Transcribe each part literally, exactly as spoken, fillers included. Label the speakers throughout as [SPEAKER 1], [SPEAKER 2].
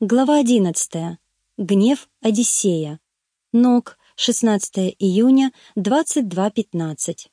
[SPEAKER 1] Глава одиннадцатая. Гнев Одиссея. Ног, шестнадцатое июня, двадцать два пятнадцать.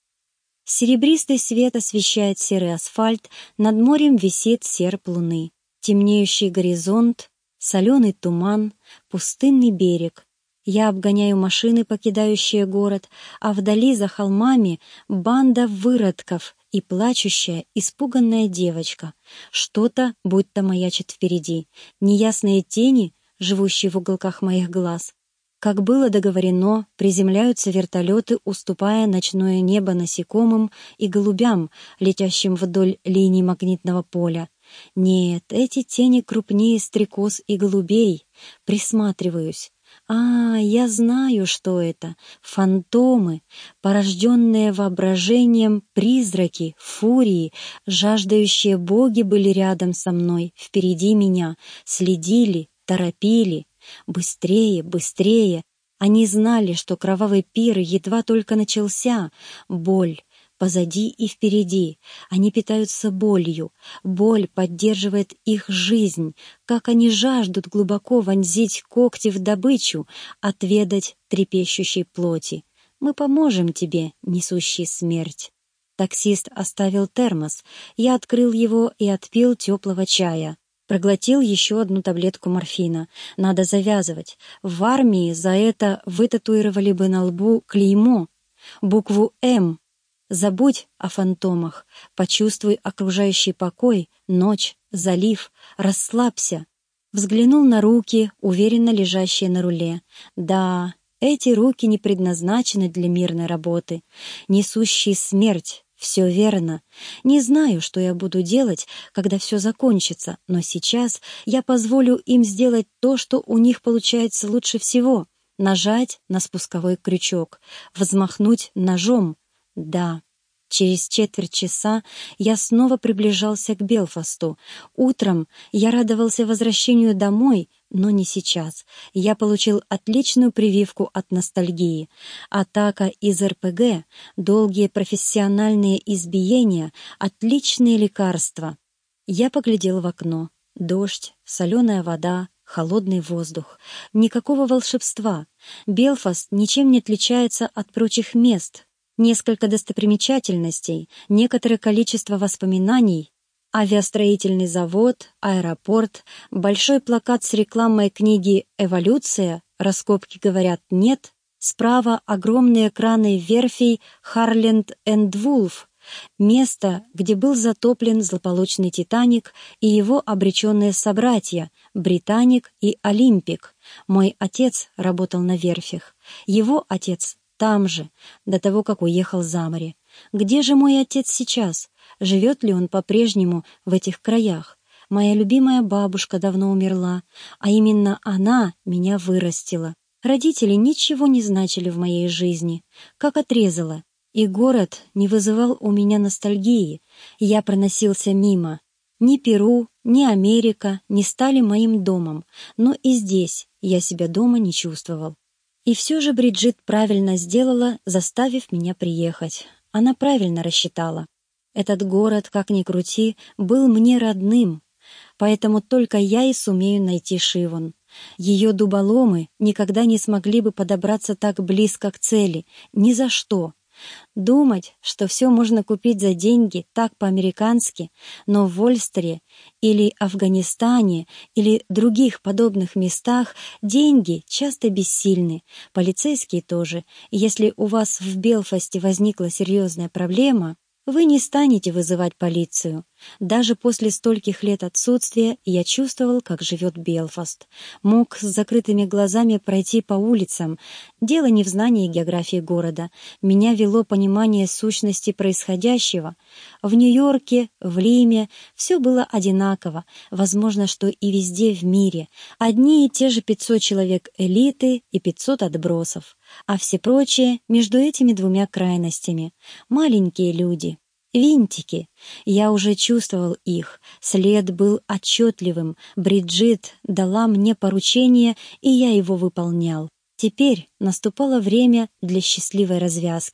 [SPEAKER 1] Серебристый свет освещает серый асфальт, над морем висит серп луны. Темнеющий горизонт, соленый туман, пустынный берег. Я обгоняю машины, покидающие город, а вдали за холмами банда выродков и плачущая, испуганная девочка. Что-то будто маячит впереди. Неясные тени, живущие в уголках моих глаз. Как было договорено, приземляются вертолеты, уступая ночное небо насекомым и голубям, летящим вдоль линий магнитного поля. Нет, эти тени крупнее стрекоз и голубей. Присматриваюсь. А, я знаю, что это. Фантомы, порожденные воображением призраки, фурии, жаждающие боги были рядом со мной, впереди меня, следили, торопили. Быстрее, быстрее. Они знали, что кровавый пир едва только начался. Боль. Позади и впереди. Они питаются болью. Боль поддерживает их жизнь. Как они жаждут глубоко вонзить когти в добычу, отведать трепещущей плоти. Мы поможем тебе, несущий смерть. Таксист оставил термос. Я открыл его и отпил теплого чая. Проглотил еще одну таблетку морфина. Надо завязывать. В армии за это вытатуировали бы на лбу клеймо. Букву «М». Забудь о фантомах, почувствуй окружающий покой, ночь, залив, расслабься. Взглянул на руки, уверенно лежащие на руле. Да, эти руки не предназначены для мирной работы. Несущие смерть, все верно. Не знаю, что я буду делать, когда все закончится, но сейчас я позволю им сделать то, что у них получается лучше всего. Нажать на спусковой крючок, взмахнуть ножом. Да, через четверть часа я снова приближался к Белфасту. Утром я радовался возвращению домой, но не сейчас. Я получил отличную прививку от ностальгии. Атака из эр пэ гэ, долгие профессиональные избиения, отличные лекарства. Я поглядел в окно. Дождь, соленая вода, холодный воздух. Никакого волшебства. Белфаст ничем не отличается от прочих мест. Несколько достопримечательностей, некоторое количество воспоминаний, авиастроительный завод, аэропорт, большой плакат с рекламой книги «Эволюция», раскопки говорят «нет», справа огромные краны верфей «Харленд энд Вулф», место, где был затоплен злополучный «Титаник» и его обреченные собратья «Британик» и «Олимпик». Мой отец работал на верфях, его отец там же, до того, как уехал за море. Где же мой отец сейчас? Живет ли он по-прежнему в этих краях? Моя любимая бабушка давно умерла, а именно она меня вырастила. Родители ничего не значили в моей жизни, как отрезала. И город не вызывал у меня ностальгии. Я проносился мимо. Ни Перу, ни Америка не стали моим домом, но и здесь я себя дома не чувствовал. И все же Бриджит правильно сделала, заставив меня приехать. Она правильно рассчитала. Этот город, как ни крути, был мне родным, поэтому только я и сумею найти Шивон. Ее дуболомы никогда не смогли бы подобраться так близко к цели, ни за что. Думать, что все можно купить за деньги, так по-американски, но в Вольстере или Афганистане или других подобных местах деньги часто бессильны, полицейские тоже. Если у вас в Белфасте возникла серьезная проблема, вы не станете вызывать полицию. Даже после стольких лет отсутствия я чувствовал, как живет Белфаст. Мог с закрытыми глазами пройти по улицам. Дело не в знании географии города. Меня вело понимание сущности происходящего. В Нью-Йорке, в Лиме все было одинаково. Возможно, что и везде в мире. Одни и те же пятьсот человек элиты и пятьсот отбросов. А все прочие между этими двумя крайностями. Маленькие люди. Винтики. Я уже чувствовал их. След был отчетливым. Бриджит дала мне поручение, и я его выполнял. Теперь наступало время для счастливой развязки.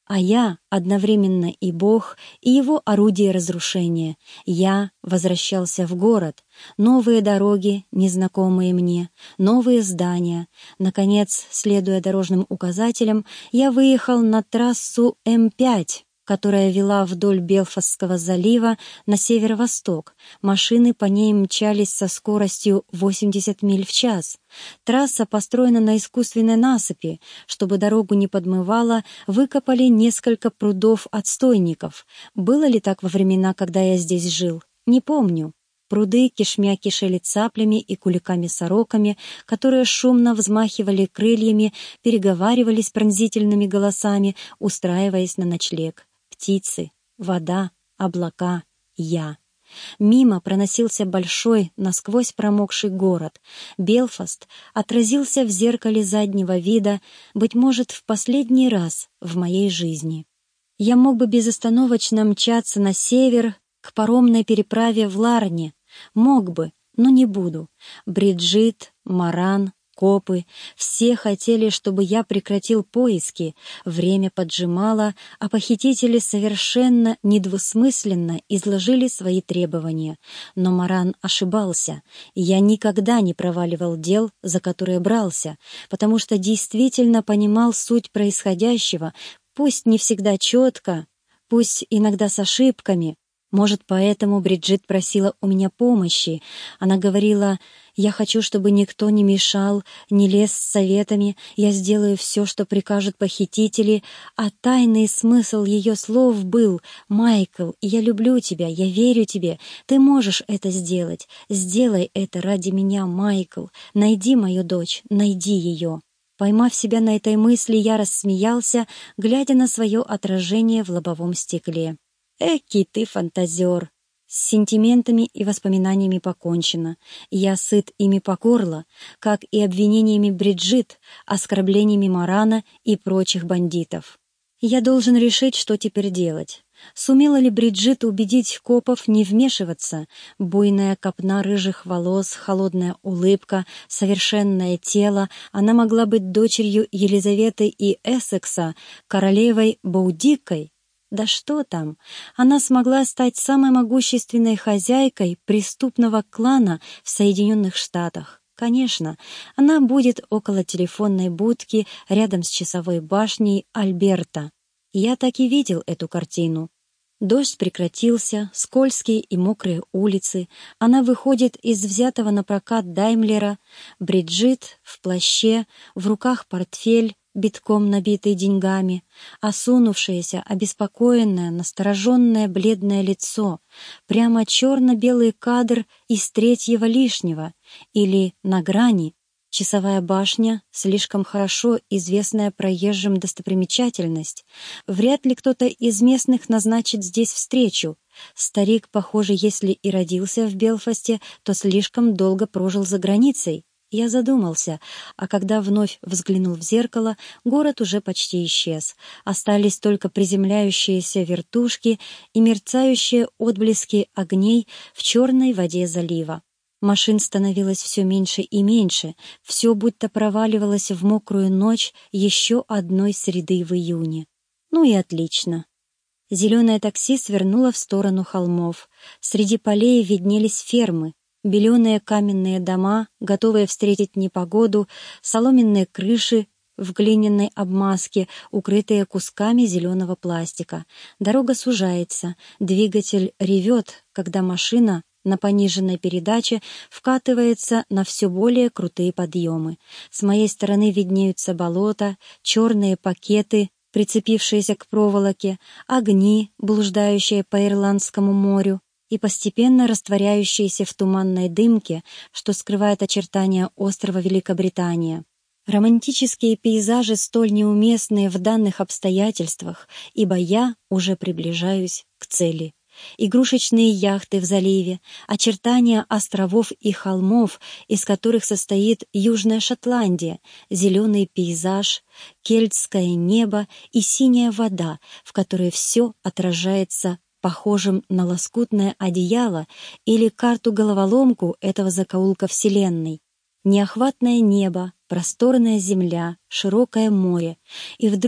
[SPEAKER 1] А я одновременно и Бог, и его орудие разрушения. Я возвращался в город. Новые дороги, незнакомые мне, новые здания. Наконец, следуя дорожным указателям, я выехал на трассу М пять, которая вела вдоль Белфастского залива на северо-восток. Машины по ней мчались со скоростью восемьдесят миль в час. Трасса построена на искусственной насыпи. Чтобы дорогу не подмывало, выкопали несколько прудов-отстойников. Было ли так во времена, когда я здесь жил? Не помню. Пруды кишмя кишели цаплями и куликами-сороками, которые шумно взмахивали крыльями, переговаривались пронзительными голосами, устраиваясь на ночлег. Птицы, вода, облака, я. Мимо проносился большой, насквозь промокший город. Белфаст отразился в зеркале заднего вида, быть может, в последний раз в моей жизни. Я мог бы безостановочно мчаться на север, к паромной переправе в Ларне. Мог бы, но не буду. Бриджит, Маран, копы — все хотели, чтобы я прекратил поиски. Время поджимало, а похитители совершенно недвусмысленно изложили свои требования. Но Маран ошибался. Я никогда не проваливал дел, за которые брался, потому что действительно понимал суть происходящего, пусть не всегда четко, пусть иногда с ошибками. Может, поэтому Бриджит просила у меня помощи. Она говорила: «Я хочу, чтобы никто не мешал, не лез с советами, я сделаю все, что прикажут похитители». А тайный смысл ее слов был: «Майкл, я люблю тебя, я верю тебе, ты можешь это сделать. Сделай это ради меня, Майкл. Найди мою дочь, найди ее». Поймав себя на этой мысли, я рассмеялся, глядя на свое отражение в лобовом стекле. «Эки ты фантазер!» С сентиментами и воспоминаниями покончено. Я сыт ими по горло, как и обвинениями Бриджит, оскорблениями Марана и прочих бандитов. Я должен решить, что теперь делать. Сумела ли Бриджит убедить копов не вмешиваться? Буйная копна рыжих волос, холодная улыбка, совершенное тело. Она могла быть дочерью Елизаветы и Эссекса, королевой Боудиккой. Да что там? Она смогла стать самой могущественной хозяйкой преступного клана в Соединенных Штатах. Конечно, она будет около телефонной будки рядом с часовой башней Альберта. Я так и видел эту картину. Дождь прекратился, скользкие и мокрые улицы. Она выходит из взятого на прокат Даймлера. Бриджит в плаще, в руках портфель, битком набитый деньгами, осунувшееся, обеспокоенное, настороженное бледное лицо, прямо черно-белый кадр из третьего лишнего, или на грани. Часовая башня — слишком хорошо известная проезжим достопримечательность. Вряд ли кто-то из местных назначит здесь встречу. Старик, похоже, если и родился в Белфасте, то слишком долго прожил за границей. Я задумался, а когда вновь взглянул в зеркало, город уже почти исчез. Остались только приземляющиеся вертушки и мерцающие отблески огней в черной воде залива. Машин становилось все меньше и меньше, все будто проваливалось в мокрую ночь еще одной среды в июне. Ну и отлично. Зеленое такси свернуло в сторону холмов. Среди полей виднелись фермы. Беленые каменные дома, готовые встретить непогоду, соломенные крыши в глиняной обмазке, укрытые кусками зеленого пластика. Дорога сужается, двигатель ревет, когда машина на пониженной передаче вкатывается на все более крутые подъемы. С моей стороны виднеются болота, черные пакеты, прицепившиеся к проволоке, огни, блуждающие по Ирландскому морю, и постепенно растворяющиеся в туманной дымке, что скрывает очертания острова Великобритания. Романтические пейзажи столь неуместные в данных обстоятельствах, ибо я уже приближаюсь к цели. Игрушечные яхты в заливе, очертания островов и холмов, из которых состоит Южная Шотландия, зеленый пейзаж, кельтское небо и синяя вода, в которой все отражается похожим на лоскутное одеяло или карту-головоломку этого закоулка Вселенной. Неохватное небо, просторная земля, широкое море. И вдруг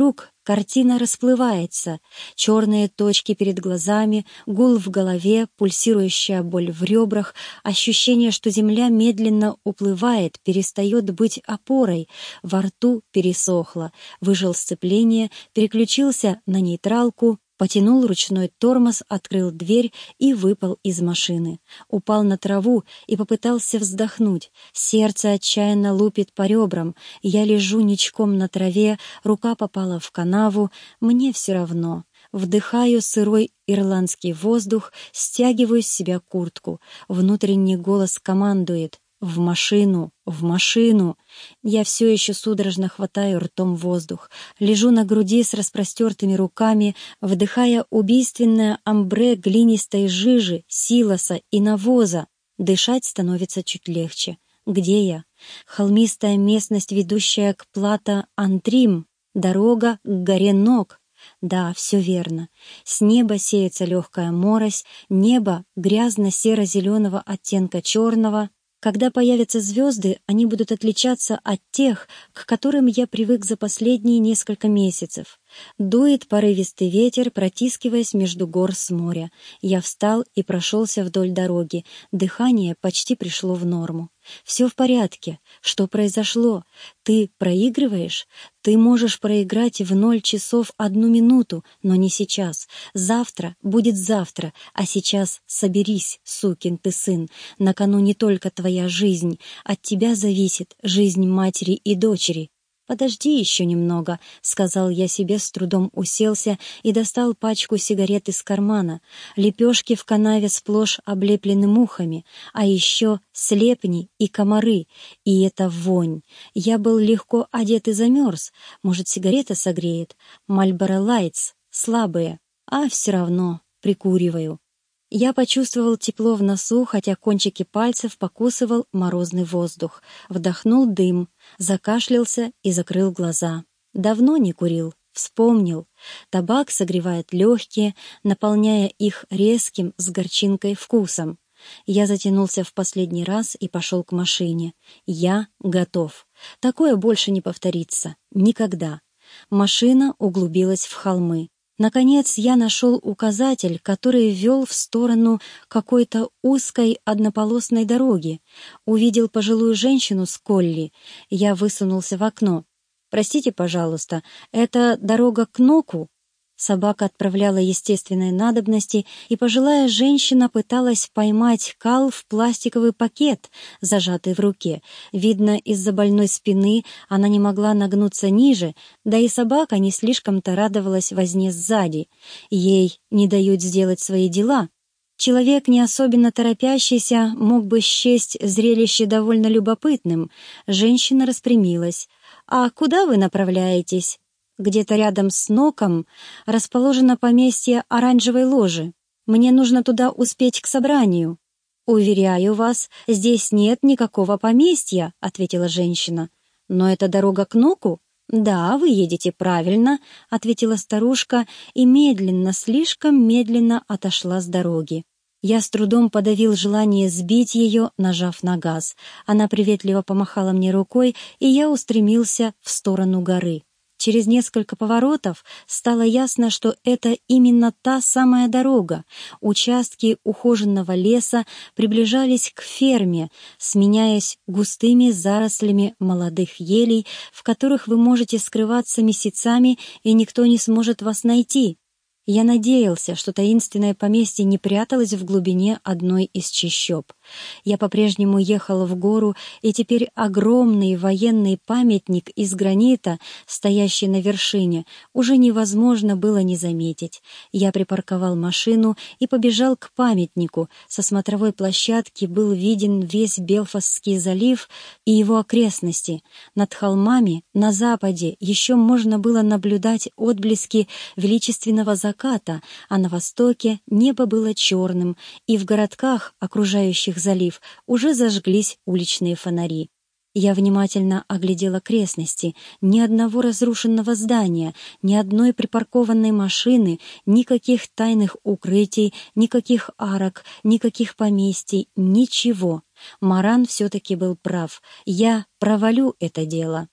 [SPEAKER 1] Картина расплывается, черные точки перед глазами, гул в голове, пульсирующая боль в ребрах, ощущение, что земля медленно уплывает, перестает быть опорой, во рту пересохло, выжал сцепление, переключился на нейтралку, потянул ручной тормоз, открыл дверь и выпал из машины. Упал на траву и попытался вздохнуть. Сердце отчаянно лупит по ребрам. Я лежу ничком на траве, рука попала в канаву. Мне все равно. Вдыхаю сырой ирландский воздух, стягиваю с себя куртку. Внутренний голос командует: «В машину! В машину!» Я все еще судорожно хватаю ртом воздух. Лежу на груди с распростертыми руками, вдыхая убийственное амбре глинистой жижи, силоса и навоза. Дышать становится чуть легче. Где я? Холмистая местность, ведущая к плато Антрим. Дорога к горе Ног. Да, все верно. С неба сеется легкая морось, небо грязно-серо-зеленого оттенка черного. Когда появятся звезды, они будут отличаться от тех, к которым я привык за последние несколько месяцев. Дует порывистый ветер, протискиваясь между гор с моря. Я встал и прошелся вдоль дороги. Дыхание почти пришло в норму. «Все в порядке. Что произошло? Ты проигрываешь? Ты можешь проиграть в ноль часов одну минуту, но не сейчас. Завтра будет завтра, а сейчас соберись, сукин ты сын. На кону не только твоя жизнь. От тебя зависит жизнь матери и дочери». «Подожди еще немного», — сказал я себе, с трудом уселся и достал пачку сигарет из кармана. Лепешки в канаве сплошь облеплены мухами, а еще слепни и комары, и эта вонь. Я был легко одет и замерз. Может, сигарета согреет? Мальборо Лайтс, слабые, а все равно прикуриваю. Я почувствовал тепло в носу, хотя кончики пальцев покусывал морозный воздух. Вдохнул дым, закашлялся и закрыл глаза. Давно не курил, вспомнил. Табак согревает легкие, наполняя их резким с горчинкой вкусом. Я затянулся в последний раз и пошел к машине. Я готов. Такое больше не повторится. Никогда. Машина углубилась в холмы. Наконец я нашел указатель, который вел в сторону какой-то узкой однополосной дороги. Увидел пожилую женщину с колли. Я высунулся в окно. «Простите, пожалуйста, это дорога к Ноку?» Собака отправляла естественные надобности, и пожилая женщина пыталась поймать кал в пластиковый пакет, зажатый в руке. Видно, из-за больной спины она не могла нагнуться ниже, да и собака не слишком-то радовалась возне сзади. Ей не дают сделать свои дела. Человек, не особенно торопящийся, мог бы счесть зрелище довольно любопытным. Женщина распрямилась. «А куда вы направляетесь?» «Где-то рядом с Ноком расположено поместье Оранжевой ложи. Мне нужно туда успеть к собранию». «Уверяю вас, здесь нет никакого поместья», — ответила женщина. «Но это дорога к Ноку?» «Да, вы едете правильно», — ответила старушка и медленно, слишком медленно отошла с дороги. Я с трудом подавил желание сбить ее, нажав на газ. Она приветливо помахала мне рукой, и я устремился в сторону горы. Через несколько поворотов стало ясно, что это именно та самая дорога. Участки ухоженного леса приближались к ферме, сменяясь густыми зарослями молодых елей, в которых вы можете скрываться месяцами, и никто не сможет вас найти. Я надеялся, что таинственное поместье не пряталось в глубине одной из чащоб. Я по-прежнему ехал в гору, и теперь огромный военный памятник из гранита, стоящий на вершине, уже невозможно было не заметить. Я припарковал машину и побежал к памятнику. Со смотровой площадки был виден весь Белфастский залив и его окрестности. Над холмами на западе еще можно было наблюдать отблески величественного заката, а на востоке небо было черным, и в городках, окружающих залив, уже зажглись уличные фонари. Я внимательно оглядел окрестности. Ни одного разрушенного здания, ни одной припаркованной машины, никаких тайных укрытий, никаких арок, никаких поместий, ничего. Маран все-таки был прав. Я провалю это дело.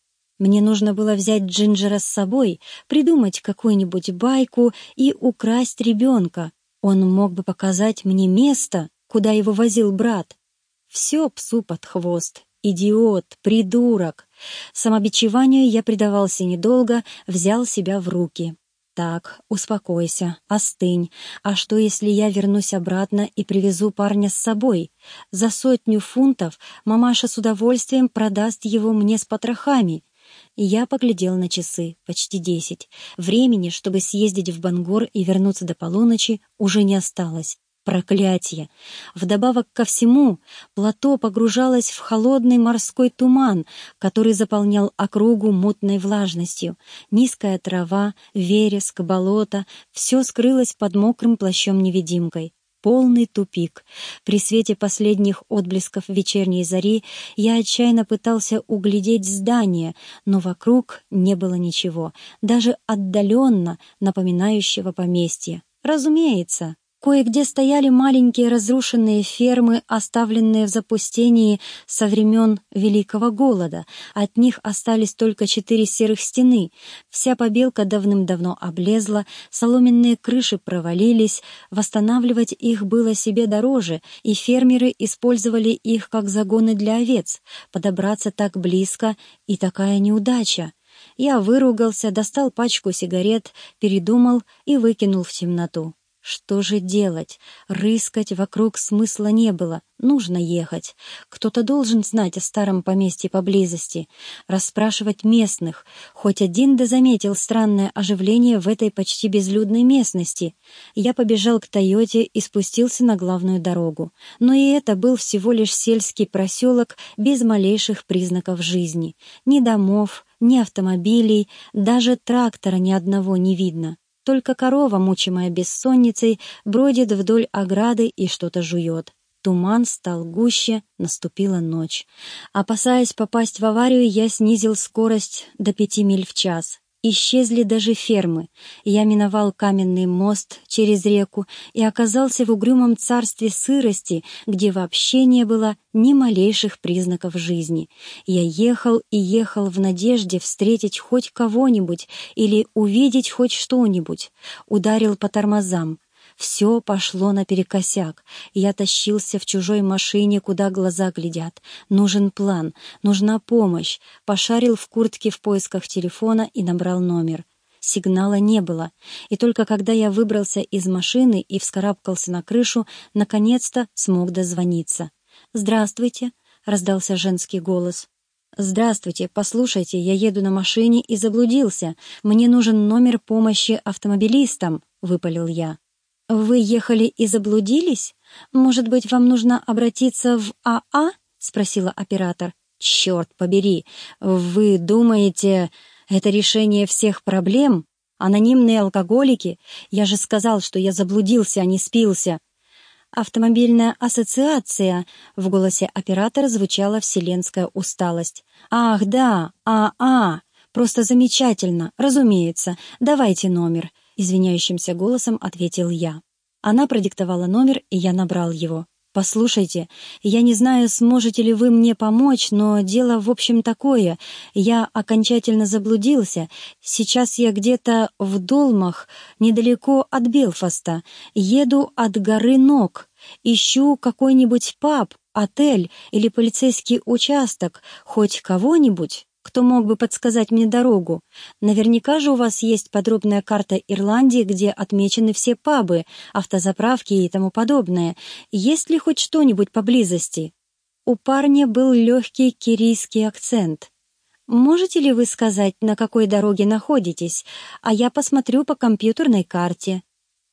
[SPEAKER 1] Мне нужно было взять Джинджера с собой, придумать какую-нибудь байку и украсть ребенка. Он мог бы показать мне место, куда его возил брат. Все псу под хвост. Идиот, придурок. Самобичеванию я предавался недолго, взял себя в руки. Так, успокойся, остынь. А что, если я вернусь обратно и привезу парня с собой? За сотню фунтов мамаша с удовольствием продаст его мне с потрохами. И я поглядел на часы, почти десять. Времени, чтобы съездить в Бангор и вернуться до полуночи, уже не осталось. Проклятье! Вдобавок ко всему, плато погружалось в холодный морской туман, который заполнял округу мутной влажностью. Низкая трава, вереск, болото — все скрылось под мокрым плащом-невидимкой. Полный тупик. При свете последних отблесков вечерней зари я отчаянно пытался углядеть здание, но вокруг не было ничего, даже отдаленно напоминающего поместье. Разумеется, кое-где стояли маленькие разрушенные фермы, оставленные в запустении со времен Великого Голода. От них остались только четыре серых стены. Вся побелка давным-давно облезла, соломенные крыши провалились, восстанавливать их было себе дороже, и фермеры использовали их как загоны для овец. Подобраться так близко — и такая неудача. Я выругался, достал пачку сигарет, передумал и выкинул в темноту. Что же делать? Рыскать вокруг смысла не было. Нужно ехать. Кто-то должен знать о старом поместье поблизости. Расспрашивать местных. Хоть один да заметил странное оживление в этой почти безлюдной местности. Я побежал к «Тойоте» и спустился на главную дорогу. Но и это был всего лишь сельский проселок без малейших признаков жизни. Ни домов, ни автомобилей, даже трактора ни одного не видно. Только корова, мучимая бессонницей, бродит вдоль ограды и что-то жует. Туман стал гуще, наступила ночь. Опасаясь попасть в аварию, я снизил скорость до пяти миль в час. Исчезли даже фермы. Я миновал каменный мост через реку и оказался в угрюмом царстве сырости, где вообще не было ни малейших признаков жизни. Я ехал и ехал в надежде встретить хоть кого-нибудь или увидеть хоть что-нибудь. Ударил по тормозам. Все пошло наперекосяк. Я тащился в чужой машине, куда глаза глядят. Нужен план, нужна помощь. Пошарил в куртке в поисках телефона и набрал номер. Сигнала не было, и только когда я выбрался из машины и вскарабкался на крышу, наконец-то смог дозвониться. «Здравствуйте», — раздался женский голос. «Здравствуйте, послушайте, я еду на машине и заблудился. Мне нужен номер помощи автомобилистам», — выпалил я. «Вы ехали и заблудились? Может быть, вам нужно обратиться в АА?» — спросила оператор. «Черт побери! Вы думаете, это решение всех проблем? Анонимные алкоголики? Я же сказал, что я заблудился, а не спился». «Автомобильная ассоциация», — в голосе оператора звучала вселенская усталость. «Ах, да, АА! Просто замечательно, разумеется. Давайте номер». — извиняющимся голосом ответил я. Она продиктовала номер, и я набрал его. «Послушайте, я не знаю, сможете ли вы мне помочь, но дело, в общем, такое. Я окончательно заблудился. Сейчас я где-то в Долмах, недалеко от Белфаста. Еду от горы Ног. Ищу какой-нибудь паб, отель или полицейский участок, хоть кого-нибудь, кто мог бы подсказать мне дорогу. Наверняка же у вас есть подробная карта Ирландии, где отмечены все пабы, автозаправки и тому подобное. Есть ли хоть что-нибудь поблизости?» У парня был легкий кирийский акцент. «Можете ли вы сказать, на какой дороге находитесь, а я посмотрю по компьютерной карте?»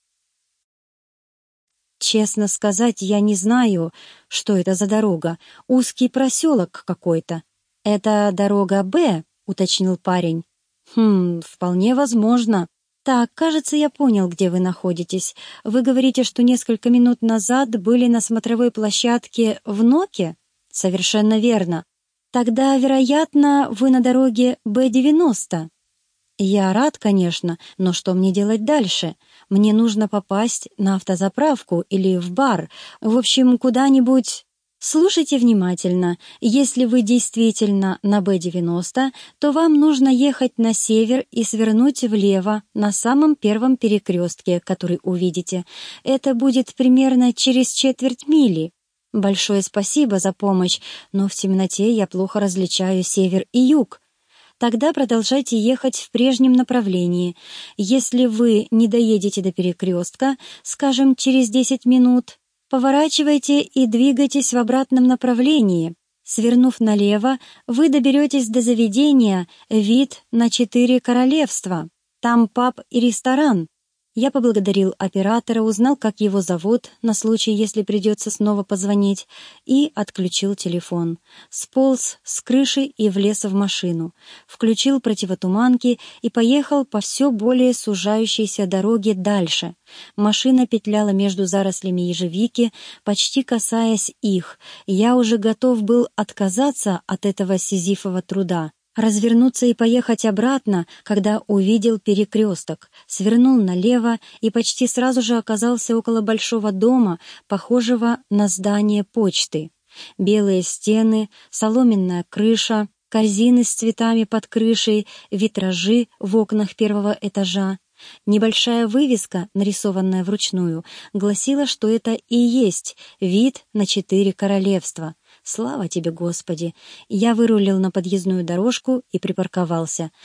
[SPEAKER 1] «Честно сказать, я не знаю, что это за дорога. Узкий проселок какой-то». «Это дорога Б», — уточнил парень. «Хм, вполне возможно. Так, кажется, я понял, где вы находитесь. Вы говорите, что несколько минут назад были на смотровой площадке в Ноке?» «Совершенно верно. Тогда, вероятно, вы на дороге Б девяносто». «Я рад, конечно, но что мне делать дальше? Мне нужно попасть на автозаправку или в бар, в общем, куда-нибудь...» Слушайте внимательно. Если вы действительно на Б девяносто, то вам нужно ехать на север и свернуть влево на самом первом перекрестке, который увидите. Это будет примерно через четверть мили. Большое спасибо за помощь, но в темноте я плохо различаю север и юг. Тогда продолжайте ехать в прежнем направлении. Если вы не доедете до перекрестка, скажем, через десять минут, поворачивайте и двигайтесь в обратном направлении. Свернув налево, вы доберетесь до заведения «Вид на четыре королевства». Там паб и ресторан. Я поблагодарил оператора, узнал, как его зовут, на случай, если придется снова позвонить, и отключил телефон. Сполз с крыши и влез в машину. Включил противотуманки и поехал по все более сужающейся дороге дальше. Машина петляла между зарослями ежевики, почти касаясь их. Я уже готов был отказаться от этого сизифова труда, развернуться и поехать обратно, когда увидел перекресток, свернул налево и почти сразу же оказался около большого дома, похожего на здание почты. Белые стены, соломенная крыша, корзины с цветами под крышей, витражи в окнах первого этажа. Небольшая вывеска, нарисованная вручную, гласила, что это и есть вид на четыре королевства. Слава тебе, Господи! Я вырулил на подъездную дорожку и припарковался.